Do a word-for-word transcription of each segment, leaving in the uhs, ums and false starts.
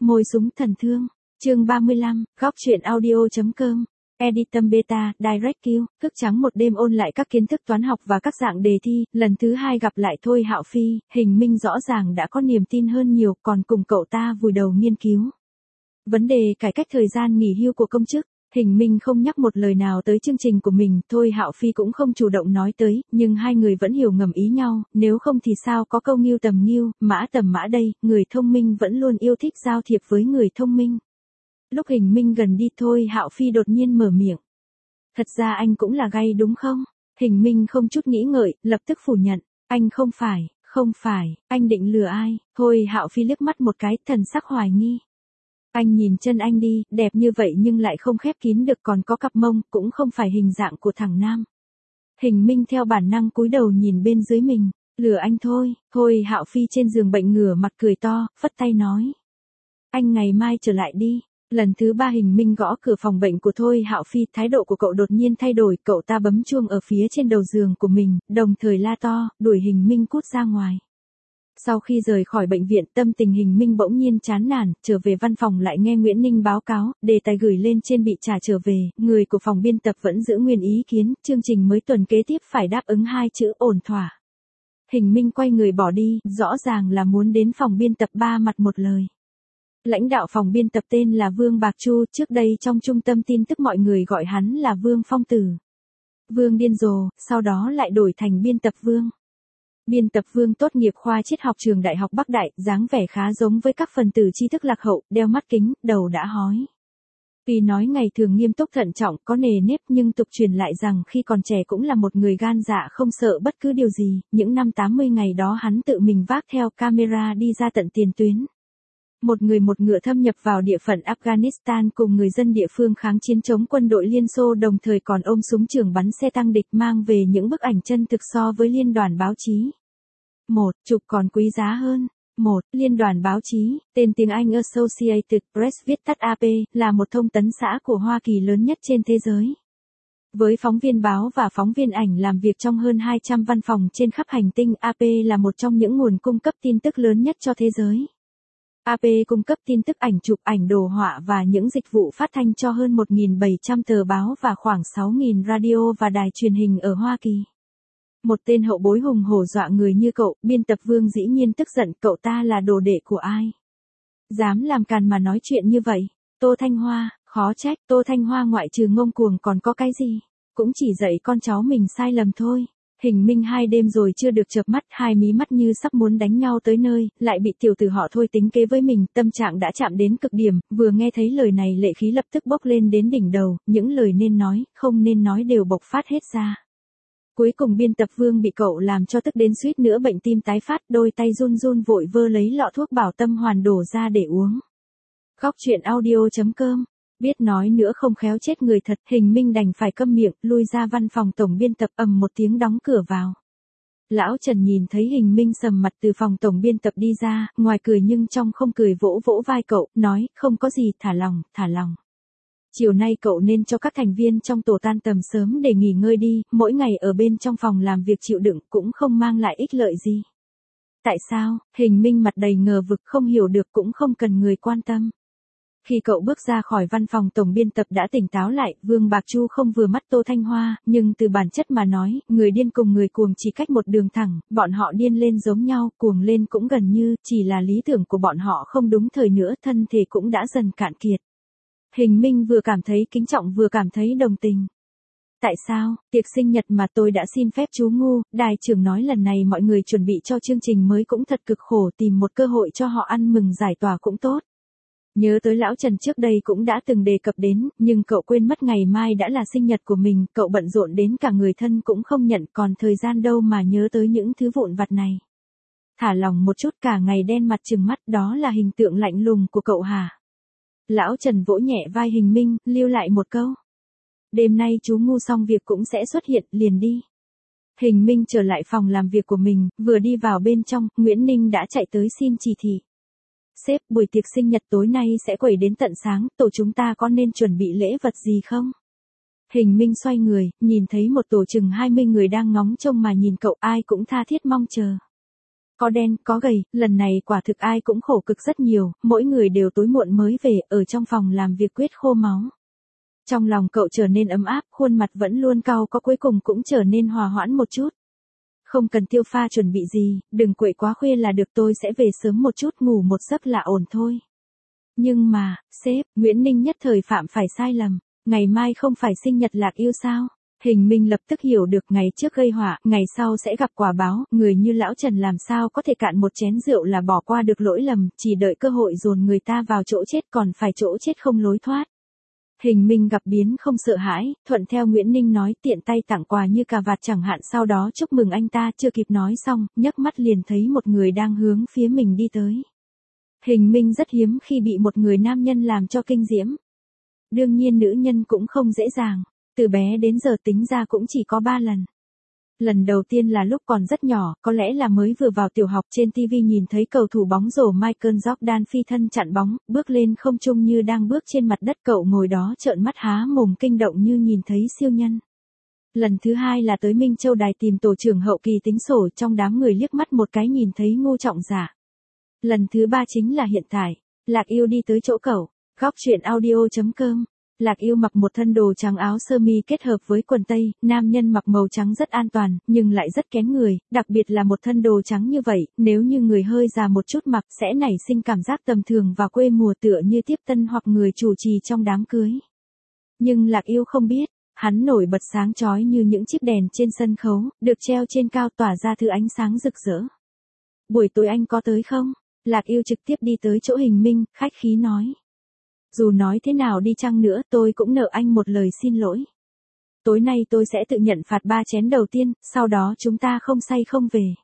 Môi súng thần thương, chương ba mươi lăm, góc truyện audio.com, Editum Beta, Direct Q, thức trắng một đêm ôn lại các kiến thức toán học và các dạng đề thi, lần thứ hai gặp lại Thôi Hạo Phi, Hình Minh rõ ràng đã có niềm tin hơn nhiều, còn cùng cậu ta vùi đầu nghiên cứu. Vấn đề cải cách thời gian nghỉ hưu của công chức, Hình Minh không nhắc một lời nào tới chương trình của mình, Thôi Hạo Phi cũng không chủ động nói tới, nhưng hai người vẫn hiểu ngầm ý nhau, nếu không thì sao có câu nghiêu tầm nghiêu, mã tầm mã đây, người thông minh vẫn luôn yêu thích giao thiệp với người thông minh. Lúc Hình Minh gần đi Thôi Hạo Phi đột nhiên mở miệng. Thật ra anh cũng là gay đúng không? Hình Minh không chút nghĩ ngợi, lập tức phủ nhận, anh không phải, không phải, anh định lừa ai? Thôi Hạo Phi liếc mắt một cái, thần sắc hoài nghi. Anh nhìn chân anh đi, đẹp như vậy nhưng lại không khép kín được, còn có cặp mông, cũng không phải hình dạng của thằng nam. Hình Minh theo bản năng cúi đầu nhìn bên dưới mình, lừa anh thôi. Thôi Hạo Phi trên giường bệnh ngửa mặt cười to, phất tay nói. Anh ngày mai trở lại đi. Lần thứ ba Hình Minh gõ cửa phòng bệnh của Thôi Hạo Phi, thái độ của cậu đột nhiên thay đổi, cậu ta bấm chuông ở phía trên đầu giường của mình, đồng thời la to, đuổi Hình Minh cút ra ngoài. Sau khi rời khỏi bệnh viện, tâm tình Hình Minh bỗng nhiên chán nản, trở về văn phòng lại nghe Nguyễn Ninh báo cáo, đề tài gửi lên trên bị trả trở về, người của phòng biên tập vẫn giữ nguyên ý kiến, chương trình mới tuần kế tiếp phải đáp ứng hai chữ ổn thỏa. Hình Minh quay người bỏ đi, rõ ràng là muốn đến phòng biên tập ba mặt một lời. Lãnh đạo phòng biên tập tên là Vương Bạc Chu, trước đây trong trung tâm tin tức mọi người gọi hắn là Vương Phong Tử. Vương điên rồ, sau đó lại đổi thành biên tập Vương. Biên tập Vương tốt nghiệp khoa triết học trường Đại học Bắc Đại, dáng vẻ khá giống với các phần tử tri thức lạc hậu, đeo mắt kính, đầu đã hói. Tuy nói ngày thường nghiêm túc thận trọng, có nề nếp, nhưng tục truyền lại rằng khi còn trẻ cũng là một người gan dạ không sợ bất cứ điều gì, những năm tám mươi ngày đó hắn tự mình vác theo camera đi ra tận tiền tuyến. Một người một ngựa thâm nhập vào địa phận Afghanistan cùng người dân địa phương kháng chiến chống quân đội Liên Xô, đồng thời còn ôm súng trường bắn xe tăng địch, mang về những bức ảnh chân thực so với liên đoàn báo chí. Một, chụp còn quý giá hơn. Một, liên đoàn báo chí, tên tiếng Anh Associated Press viết tắt A P, là một thông tấn xã của Hoa Kỳ lớn nhất trên thế giới. Với phóng viên báo và phóng viên ảnh làm việc trong hơn hai trăm văn phòng trên khắp hành tinh, A P là một trong những nguồn cung cấp tin tức lớn nhất cho thế giới. A P cung cấp tin tức ảnh chụp, ảnh đồ họa và những dịch vụ phát thanh cho hơn một nghìn bảy trăm tờ báo và khoảng sáu nghìn radio và đài truyền hình ở Hoa Kỳ. Một tên hậu bối hùng hổ dọa người như cậu, biên tập Vương dĩ nhiên tức giận, cậu ta là đồ đệ của ai? Dám làm càn mà nói chuyện như vậy? Tô Thanh Hoa, khó trách, Tô Thanh Hoa ngoại trừ ngông cuồng còn có cái gì? Cũng chỉ dạy con cháu mình sai lầm thôi. Hình Minh hai đêm rồi chưa được chợp mắt, hai mí mắt như sắp muốn đánh nhau tới nơi, lại bị tiểu tử họ Thôi tính kế với mình, tâm trạng đã chạm đến cực điểm, vừa nghe thấy lời này lệ khí lập tức bốc lên đến đỉnh đầu, những lời nên nói, không nên nói đều bộc phát hết ra. Cuối cùng biên tập Vương bị cậu làm cho tức đến suýt nữa bệnh tim tái phát, đôi tay run run vội vơ lấy lọ thuốc bảo tâm hoàn đổ ra để uống. Góc truyện audio.com, biết nói nữa không khéo chết người thật, Hình Minh đành phải câm miệng, lui ra văn phòng tổng biên tập, ầm một tiếng đóng cửa vào. Lão Trần nhìn thấy Hình Minh sầm mặt từ phòng tổng biên tập đi ra, ngoài cười nhưng trong không cười, vỗ vỗ vai cậu, nói, không có gì, thả lòng, thả lòng. Chiều nay cậu nên cho các thành viên trong tổ tan tầm sớm để nghỉ ngơi đi, mỗi ngày ở bên trong phòng làm việc chịu đựng cũng không mang lại ích lợi gì. Tại sao? Hình Minh mặt đầy ngờ vực, không hiểu được, cũng không cần người quan tâm. Khi cậu bước ra khỏi văn phòng tổng biên tập đã tỉnh táo lại, Vương Bạc Chu không vừa mắt Tô Thanh Hoa, nhưng từ bản chất mà nói, người điên cùng người cuồng chỉ cách một đường thẳng, bọn họ điên lên giống nhau, cuồng lên cũng gần như, chỉ là lý tưởng của bọn họ không đúng thời nữa, thân thể cũng đã dần cạn kiệt. Hình Minh vừa cảm thấy kính trọng vừa cảm thấy đồng tình. Tại sao? Tiệc sinh nhật mà tôi đã xin phép chú Ngu, đài trưởng nói lần này mọi người chuẩn bị cho chương trình mới cũng thật cực khổ, tìm một cơ hội cho họ ăn mừng giải tỏa cũng tốt. Nhớ tới lão Trần trước đây cũng đã từng đề cập đến, nhưng cậu quên mất ngày mai đã là sinh nhật của mình, cậu bận rộn đến cả người thân cũng không nhận, còn thời gian đâu mà nhớ tới những thứ vụn vặt này. Thả lòng một chút, cả ngày đen mặt trừng mắt, đó là hình tượng lạnh lùng của cậu hả? Lão Trần vỗ nhẹ vai Hình Minh, lưu lại một câu. Đêm nay chú Ngu xong việc cũng sẽ xuất hiện, liền đi. Hình Minh trở lại phòng làm việc của mình, vừa đi vào bên trong, Nguyễn Ninh đã chạy tới xin chỉ thị. Sếp, buổi tiệc sinh nhật tối nay sẽ quẩy đến tận sáng, tổ chúng ta có nên chuẩn bị lễ vật gì không? Hình Minh xoay người, nhìn thấy một tổ chừng hai mươi người đang ngóng trông mà nhìn cậu, ai cũng tha thiết mong chờ. Có đen, có gầy, lần này quả thực ai cũng khổ cực rất nhiều, mỗi người đều tối muộn mới về, ở trong phòng làm việc quyết khô máu. Trong lòng cậu trở nên ấm áp, khuôn mặt vẫn luôn cau có cuối cùng cũng trở nên hòa hoãn một chút. Không cần Tiêu Pha chuẩn bị gì, đừng quậy quá khuya là được, tôi sẽ về sớm một chút, ngủ một giấc là ổn thôi. Nhưng mà, sếp, Nguyễn Ninh nhất thời phạm phải sai lầm, ngày mai không phải sinh nhật Lạc Yêu sao? Hình Minh lập tức hiểu được, ngày trước gây họa, ngày sau sẽ gặp quả báo, người như lão Trần làm sao có thể cạn một chén rượu là bỏ qua được lỗi lầm, chỉ đợi cơ hội dồn người ta vào chỗ chết, còn phải chỗ chết không lối thoát. Hình Minh gặp biến không sợ hãi, thuận theo Nguyễn Ninh nói, tiện tay tặng quà như cà vạt chẳng hạn, sau đó chúc mừng anh ta, chưa kịp nói xong, nhấc mắt liền thấy một người đang hướng phía mình đi tới. Hình Minh rất hiếm khi bị một người nam nhân làm cho kinh diễm. Đương nhiên nữ nhân cũng không dễ dàng, từ bé đến giờ tính ra cũng chỉ có ba lần. Lần đầu tiên là lúc còn rất nhỏ, có lẽ là mới vừa vào tiểu học, trên ti vi nhìn thấy cầu thủ bóng rổ Michael Jordan phi thân chặn bóng, bước lên không trung như đang bước trên mặt đất, cậu ngồi đó trợn mắt há mồm kinh động như nhìn thấy siêu nhân. Lần thứ hai là tới Minh Châu Đài tìm tổ trưởng hậu kỳ tính sổ, trong đám người liếc mắt một cái nhìn thấy Ngô Trọng Giả. Lần thứ ba chính là hiện tại, Lạc Yêu đi tới chỗ cậu, góc truyện audio chấm com. Lạc Yêu mặc một thân đồ trắng, áo sơ mi kết hợp với quần tây, nam nhân mặc màu trắng rất an toàn, nhưng lại rất kén người, đặc biệt là một thân đồ trắng như vậy, nếu như người hơi già một chút mặc sẽ nảy sinh cảm giác tầm thường và quê mùa, tựa như tiếp tân hoặc người chủ trì trong đám cưới. Nhưng Lạc Yêu không biết, hắn nổi bật sáng chói như những chiếc đèn trên sân khấu, được treo trên cao tỏa ra thứ ánh sáng rực rỡ. Buổi tối anh có tới không? Lạc Yêu trực tiếp đi tới chỗ Hình Minh, khách khí nói. Dù nói thế nào đi chăng nữa, tôi cũng nợ anh một lời xin lỗi. Tối nay tôi sẽ tự nhận phạt ba chén đầu tiên, sau đó chúng ta không say không về.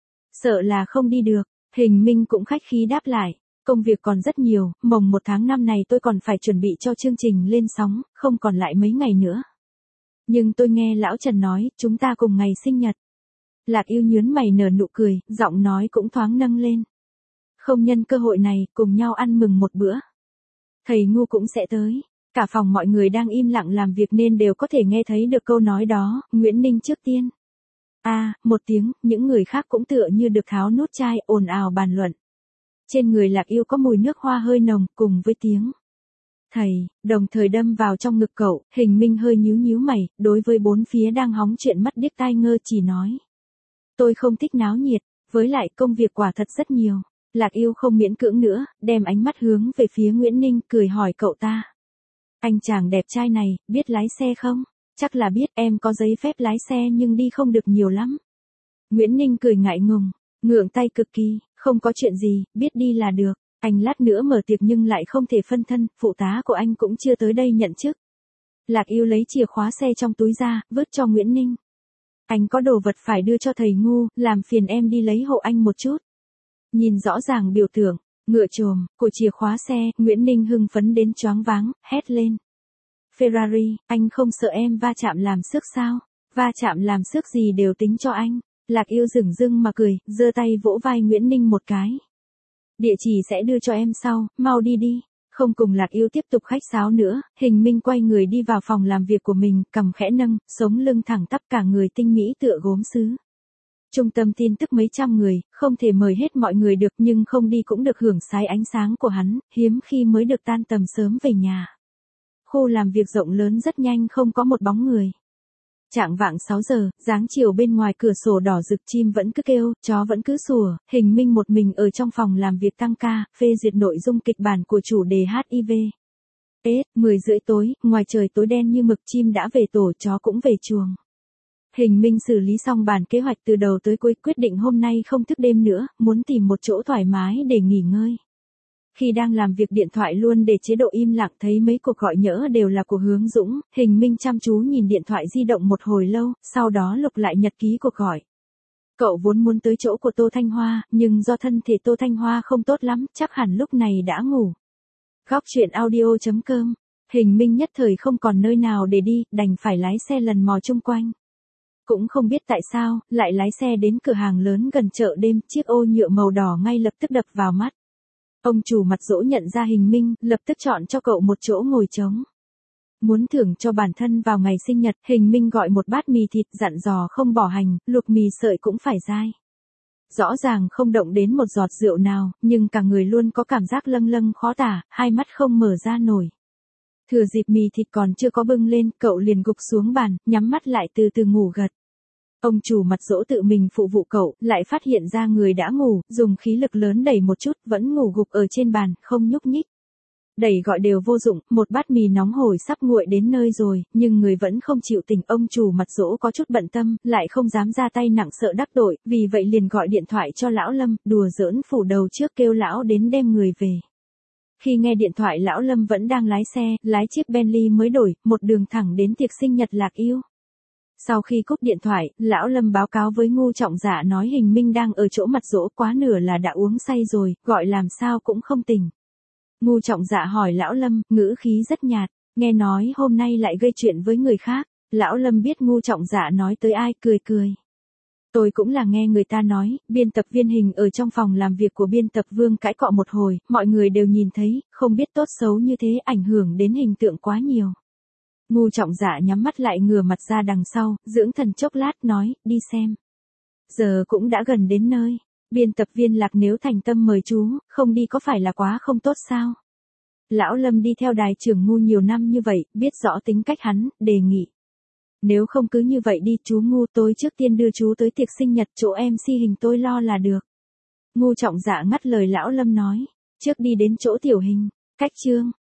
Sợ là không đi được, Hình Minh cũng khách khí đáp lại. Công việc còn rất nhiều, mồng một tháng năm này tôi còn phải chuẩn bị cho chương trình lên sóng, không còn lại mấy ngày nữa. Nhưng tôi nghe lão Trần nói, chúng ta cùng ngày sinh nhật. Lạc Yêu nhướn mày nở nụ cười, giọng nói cũng thoáng nâng lên. Không nhân cơ hội này, cùng nhau ăn mừng một bữa. Thầy Ngu cũng sẽ tới. Cả phòng mọi người đang im lặng làm việc nên đều có thể nghe thấy được câu nói đó, Nguyễn Ninh trước tiên. A, à, một tiếng, những người khác cũng tựa như được tháo nút chai, ồn ào bàn luận. Trên người Lạc Yêu có mùi nước hoa hơi nồng, cùng với tiếng thầy, đồng thời đâm vào trong ngực cậu, Hình Minh hơi nhíu nhíu mày, đối với bốn phía đang hóng chuyện mắt điếc tai ngơ chỉ nói. Tôi không thích náo nhiệt, với lại công việc quả thật rất nhiều. Lạc Yêu không miễn cưỡng nữa, đem ánh mắt hướng về phía Nguyễn Ninh, cười hỏi cậu ta. Anh chàng đẹp trai này, biết lái xe không? Chắc là biết, em có giấy phép lái xe nhưng đi không được nhiều lắm. Nguyễn Ninh cười ngại ngùng, ngượng tay cực kỳ, không có chuyện gì, biết đi là được. Anh lát nữa mở tiệc nhưng lại không thể phân thân, phụ tá của anh cũng chưa tới đây nhận chức. Lạc Yêu lấy chìa khóa xe trong túi ra, vứt cho Nguyễn Ninh. Anh có đồ vật phải đưa cho thầy Ngu, làm phiền em đi lấy hộ anh một chút. Nhìn rõ ràng biểu tượng, ngựa trồm, của chìa khóa xe, Nguyễn Ninh hưng phấn đến choáng váng, hét lên. Ferrari, anh không sợ em va chạm làm xước sao? Va chạm làm xước gì đều tính cho anh. Lạc Yêu dửng dưng mà cười, giơ tay vỗ vai Nguyễn Ninh một cái. Địa chỉ sẽ đưa cho em sau, mau đi đi. Không cùng Lạc Yêu tiếp tục khách sáo nữa, Hình Minh quay người đi vào phòng làm việc của mình, cầm khẽ nâng, sống lưng thẳng tắp, cả người tinh mỹ tựa gốm sứ. Trung tâm tin tức mấy trăm người, không thể mời hết mọi người được nhưng không đi cũng được hưởng sái ánh sáng của hắn, hiếm khi mới được tan tầm sớm về nhà. Khu làm việc rộng lớn rất nhanh không có một bóng người. Chạng vạng sáu giờ, dáng chiều bên ngoài cửa sổ đỏ rực, chim vẫn cứ kêu, chó vẫn cứ sủa, Hình Minh một mình ở trong phòng làm việc tăng ca, phê duyệt nội dung kịch bản của chủ đề hát i vê. Ết, mười rưỡi tối, ngoài trời tối đen như mực, chim đã về tổ, chó cũng về chuồng. Hình Minh xử lý xong bản kế hoạch từ đầu tới cuối, quyết định hôm nay không thức đêm nữa, muốn tìm một chỗ thoải mái để nghỉ ngơi. Khi đang làm việc điện thoại luôn để chế độ im lặng, thấy mấy cuộc gọi nhỡ đều là của Hướng Dũng, Hình Minh chăm chú nhìn điện thoại di động một hồi lâu, sau đó lục lại nhật ký cuộc gọi. Cậu vốn muốn tới chỗ của Tô Thanh Hoa, nhưng do thân thể Tô Thanh Hoa không tốt lắm, chắc hẳn lúc này đã ngủ. Góc truyện audio chấm com. Hình Minh nhất thời không còn nơi nào để đi, đành phải lái xe lần mò chung quanh. Cũng không biết tại sao, lại lái xe đến cửa hàng lớn gần chợ đêm, chiếc ô nhựa màu đỏ ngay lập tức đập vào mắt. Ông chủ mặt dỗ nhận ra Hình Minh, lập tức chọn cho cậu một chỗ ngồi trống. Muốn thưởng cho bản thân vào ngày sinh nhật, Hình Minh gọi một bát mì thịt, dặn dò không bỏ hành, luộc mì sợi cũng phải dai. Rõ ràng không động đến một giọt rượu nào, nhưng cả người luôn có cảm giác lâng lâng khó tả, hai mắt không mở ra nổi. Thừa dịp mì thịt còn chưa có bưng lên, cậu liền gục xuống bàn, nhắm mắt lại từ từ ngủ gật. Ông chủ mặt dỗ tự mình phụ vụ cậu, lại phát hiện ra người đã ngủ, dùng khí lực lớn đẩy một chút, vẫn ngủ gục ở trên bàn, không nhúc nhích. Đẩy gọi đều vô dụng, một bát mì nóng hổi sắp nguội đến nơi rồi, nhưng người vẫn không chịu tỉnh. Ông chủ mặt dỗ có chút bận tâm, lại không dám ra tay nặng sợ đắc tội, vì vậy liền gọi điện thoại cho lão Lâm, đùa giỡn phủ đầu trước kêu lão đến đem người về. Khi nghe điện thoại lão Lâm vẫn đang lái xe, lái chiếc Bentley mới đổi, một đường thẳng đến tiệc sinh nhật Lạc Yêu. Sau khi cúp điện thoại, lão Lâm báo cáo với Ngu Trọng Dạ nói Hình Minh đang ở chỗ mặt dỗ quá nửa là đã uống say rồi, gọi làm sao cũng không tỉnh. Ngu Trọng Dạ hỏi lão Lâm, ngữ khí rất nhạt, nghe nói hôm nay lại gây chuyện với người khác. Lão Lâm biết Ngu Trọng Dạ nói tới ai, cười cười. Tôi cũng là nghe người ta nói, biên tập viên Hình ở trong phòng làm việc của biên tập Vương cãi cọ một hồi, mọi người đều nhìn thấy, không biết tốt xấu như thế ảnh hưởng đến hình tượng quá nhiều. Ngu Trọng Dạ nhắm mắt lại ngửa mặt ra đằng sau, dưỡng thần chốc lát nói, đi xem. Giờ cũng đã gần đến nơi. Biên tập viên Lạc nếu thành tâm mời chú, không đi có phải là quá không tốt sao? Lão Lâm đi theo đài trưởng Ngu nhiều năm như vậy, biết rõ tính cách hắn, đề nghị. Nếu không cứ như vậy đi chú Ngu, tôi trước tiên đưa chú tới tiệc sinh nhật, chỗ em xê Hình tôi lo là được. Ngu Trọng Dạ ngắt lời lão Lâm nói, trước đi đến chỗ Tiểu Hình, cách Trương.